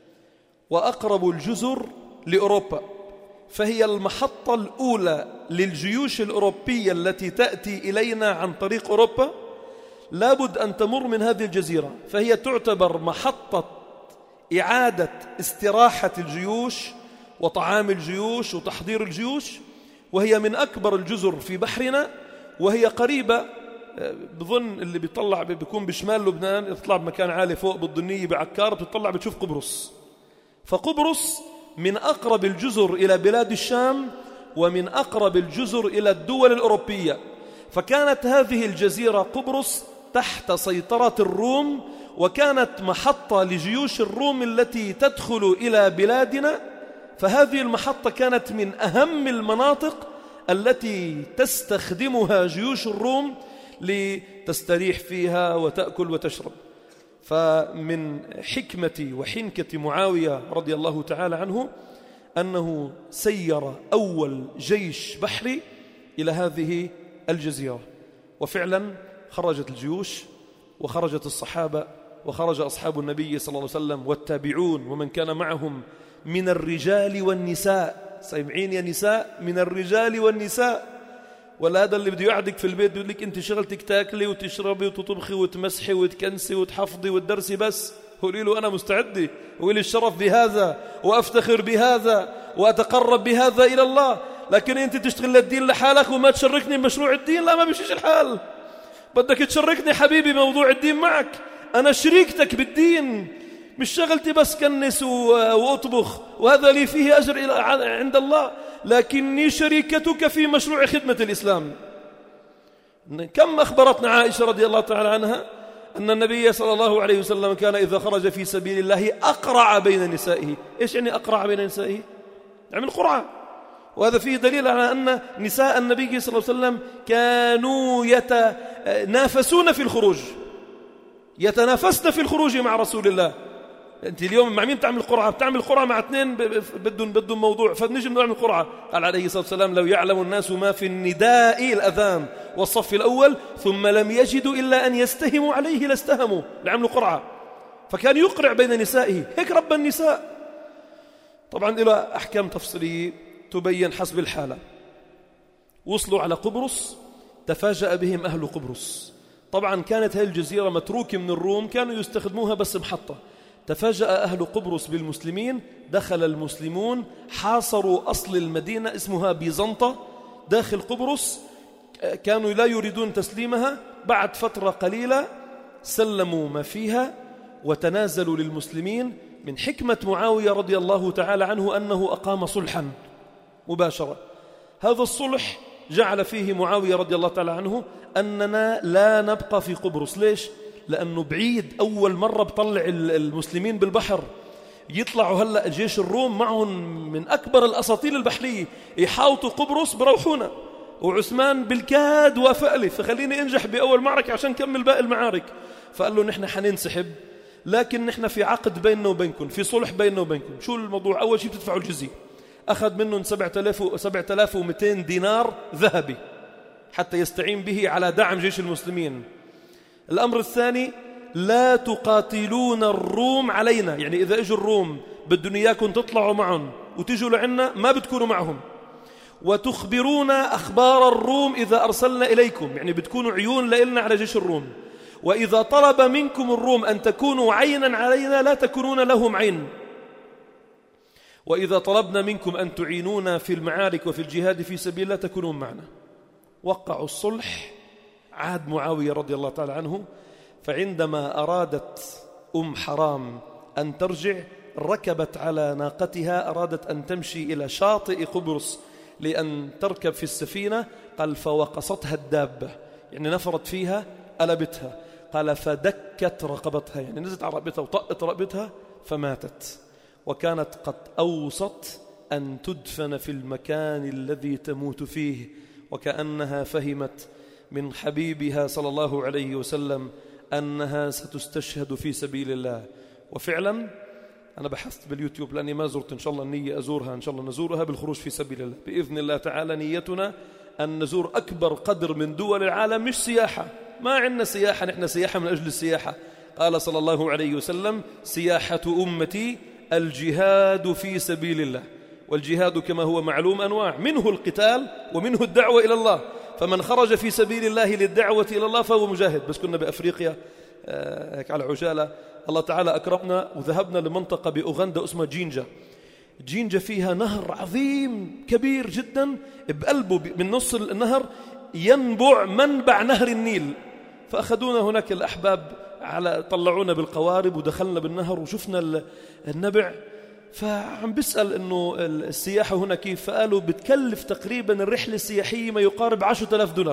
وأقرب الجزر لأوروبا، فهي المحطة الأولى للجيوش الأوروبية التي تأتي إلينا عن طريق أوروبا، لابد أن تمر من هذه الجزيرة، فهي تعتبر محطة إعادة استراحة الجيوش وطعام الجيوش وتحضير الجيوش، وهي من أكبر الجزر في بحرنا، وهي قريبة. بظن اللي بيطلع بيكون بشمال لبنان يطلع بمكان عالي فوق بالضنية بعكار، بتطلع بتشوف قبرص. فقبرص من أقرب الجزر إلى بلاد الشام ومن أقرب الجزر إلى الدول الأوروبية. فكانت هذه الجزيرة قبرص تحت سيطرة الروم، وكانت محطة لجيوش الروم التي تدخل إلى بلادنا. فهذه المحطة كانت من أهم المناطق التي تستخدمها جيوش الروم لتستريح فيها وتأكل وتشرب. فمن حكمة وحنكة معاوية رضي الله تعالى عنه أنه سير أول جيش بحري إلى هذه الجزيرة، وفعلا خرجت الجيوش وخرجت الصحابة وخرج أصحاب النبي صلى الله عليه وسلم والتابعون ومن كان معهم من الرجال والنساء. سامعين يا نساء؟ من الرجال والنساء. ولا هذا اللي بده يقعدك في البيت يقول لك أنت شغلتك تاكلي وتشربي وتطبخي وتمسحي وتكنسي وتحفظي وتدرسي بس. قولي له أنا مستعدة ولي الشرف بهذا وأفتخر بهذا وأتقرب بهذا إلى الله، لكن أنت تشتغل الدين لحالك وما تشركني بمشروع الدين، لا ما بيشيش الحال. بدك تشركني حبيبي موضوع الدين معك، أنا شريكتك بالدين، مش شغلتي بس كنس وأطبخ وهذا لي فيه أجر عند الله، لكني شريكتك في مشروع خدمة الإسلام. كم أخبرتنا عائشة رضي الله تعالى عنها أن النبي صلى الله عليه وسلم كان إذا خرج في سبيل الله أقرع بين نسائه. إيش يعني أقرع بين نسائه؟ يعمل قرعة، وهذا فيه دليل على أن نساء النبي صلى الله عليه وسلم كانوا يتنافسون في الخروج، يتنافسن في الخروج مع رسول الله. أنت اليوم مع مين تعمل قرعة؟ بتعمل قرعة مع اثنين بدهم بدهم موضوع، فبنجي نعمل قرعة. قال عليه الصلاة والسلام لو يعلم الناس ما في النداء الأذان والصف الأول ثم لم يجدوا إلا أن يستهموا عليه لاستهموا، لعملوا قرعة. فكان يقرع بين نسائه، هيك رب النساء. طبعا إلى أحكام تفصيلية تبين حسب الحالة. وصلوا على قبرص، تفاجأ بهم أهل قبرص. طبعا كانت هذه الجزيرة متروكة من الروم، كانوا يستخدموها بس محطة. تفاجأ أهل قبرص بالمسلمين، دخل المسلمون حاصروا أصل المدينة اسمها بيزنطة داخل قبرص، كانوا لا يريدون تسليمها. بعد فترة قليلة سلموا ما فيها وتنازلوا للمسلمين. من حكمة معاوية رضي الله تعالى عنه أنه أقام صلحا مباشرة. هذا الصلح جعل فيه معاوية رضي الله تعالى عنه أننا لا نبقى في قبرص. ليش؟ لأنه بعيد، أول مرة بطلع المسلمين بالبحر، يطلعوا هلأ جيش الروم معهم من أكبر الأساطيل البحرية، يحاوطوا قبرص بروحونا، وعثمان بالكاد وافق لي فخليني انجح بأول معركة عشان كمل باقي المعارك. فقال له نحن حننسحب، لكن نحن في عقد بيننا وبينكم، في صلح بيننا وبينكم. شو الموضوع؟ أول شيء بتدفعوا الجزية. أخذ منهم سبعة آلاف ومئتين دينار ذهبي حتى يستعين به على دعم جيش المسلمين. الأمر الثاني لا تقاتلون الروم علينا، يعني إذا إجوا الروم بدهم إياكم تطلعوا معهم وتجوا لعنا ما بتكونوا معهم. وتخبرون أخبار الروم إذا أرسلنا إليكم، يعني بتكونوا عيون لإلنا على جيش الروم. وإذا طلب منكم الروم أن تكونوا عينا علينا لا تكونون لهم عين. وإذا طلبنا منكم أن تعينونا في المعارك وفي الجهاد في سبيل الله تكونون معنا. وقعوا الصلح. عاد معاوية رضي الله تعالى عنه، فعندما أرادت أم حرام أن ترجع ركبت على ناقتها، أرادت أن تمشي إلى شاطئ قبرص لأن تركب في السفينة. قال فوقصتها الدابة، يعني نفرت فيها ألبتها. قال فدكت رقبتها، يعني نزلت على رقبتها وطقت رقبتها فماتت. وكانت قد أوصت أن تدفن في المكان الذي تموت فيه، وكأنها فهمت من حبيبها صلى الله عليه وسلم أنها ستستشهد في سبيل الله. وفعلا أنا بحثت باليوتيوب لأني ما زرت، إن شاء الله النية أزورها، إن شاء الله نزورها بالخروج في سبيل الله بإذن الله تعالى. نيتنا أن نزور أكبر قدر من دول العالم، مش سياحة، ما عندنا سياحة، نحن سياحة من أجل السياحة. قال صلى الله عليه وسلم سياحة أمتي الجهاد في سبيل الله. والجهاد كما هو معلوم أنواع، منه القتال ومنه الدعوة إلى الله. فمن خرج في سبيل الله للدعوة إلى الله فهو مجاهد. بس كنا بأفريقيا آه على عجالة، الله تعالى أكرمنا وذهبنا لمنطقة بأوغندا اسمها جينجا. جينجا فيها نهر عظيم كبير جدا، بقلبه من نص النهر ينبع منبع نهر النيل. فأخذونا هناك الأحباب على طلعونا بالقوارب ودخلنا بالنهر وشفنا النبع. فعم بسأل إنه السياحة هنا كيف، فقالوا بتكلف تقريبا الرحلة السياحية ما يقارب عشرة آلاف دولار.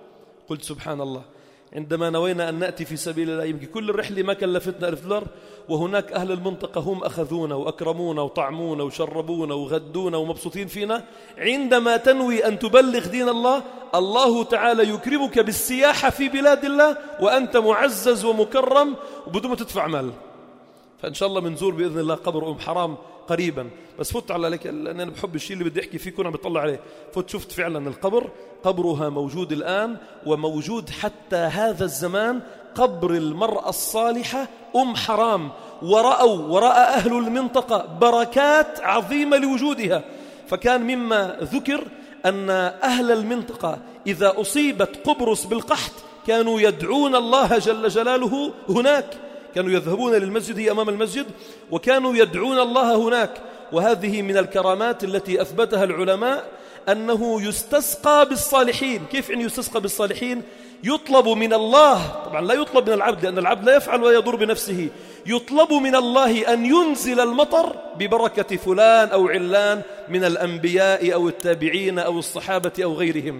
قلت سبحان الله، عندما نوينا أن نأتي في سبيل الله يمكن كل الرحلة ما كلفتنا ألف دولار، وهناك أهل المنطقة هم أخذونا وأكرمونا وطعمونا وشربونا وغدونا ومبسوطين فينا. عندما تنوي أن تبلغ دين الله، الله تعالى يكرمك بالسياحة في بلاد الله وأنت معزز ومكرم وبدون ما تدفع مال. فإن شاء الله منزور بإذن الله قبر أم حرام قريبا. بس فت على لك، لأن أنا بحب الشيء اللي بدي أحكي فيه كنا بتطلع عليه. فت شفت فعلا القبر، قبرها موجود الآن وموجود حتى هذا الزمان، قبر المرأة الصالحة أم حرام. ورأوا ورأى أهل المنطقة بركات عظيمة لوجودها. فكان مما ذكر أن أهل المنطقة إذا أصيبت قبرص بالقحط كانوا يدعون الله جل جلاله هناك، كانوا يذهبون للمسجد، هي أمام المسجد، وكانوا يدعون الله هناك. وهذه من الكرامات التي أثبتها العلماء، أنه يستسقى بالصالحين. كيف أن يستسقى بالصالحين؟ يطلب من الله، طبعا لا يطلب من العبد لأن العبد لا يفعل ويضر بنفسه، يطلب من الله أن ينزل المطر ببركة فلان أو علان من الأنبياء أو التابعين أو الصحابة أو غيرهم.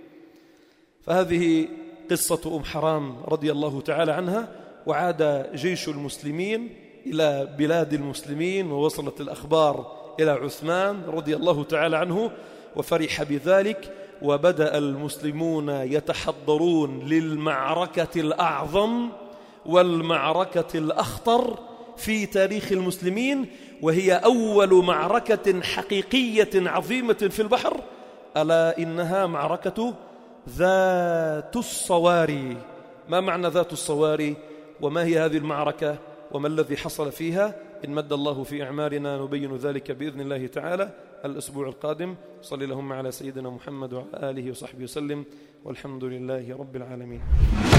فهذه قصة أم حرام رضي الله تعالى عنها. وعاد جيش المسلمين إلى بلاد المسلمين، ووصلت الأخبار إلى عثمان رضي الله تعالى عنه وفرح بذلك. وبدأ المسلمون يتحضرون للمعركة الأعظم والمعركة الأخطر في تاريخ المسلمين، وهي أول معركة حقيقية عظيمة في البحر، ألا إنها معركة ذات الصواري. ما معنى ذات الصواري؟ وما هي هذه المعركة؟ وما الذي حصل فيها؟ إن مد الله في أعمارنا نبين ذلك بإذن الله تعالى الأسبوع القادم. صلى اللهم على سيدنا محمد وعلى آله وصحبه وسلم، والحمد لله رب العالمين.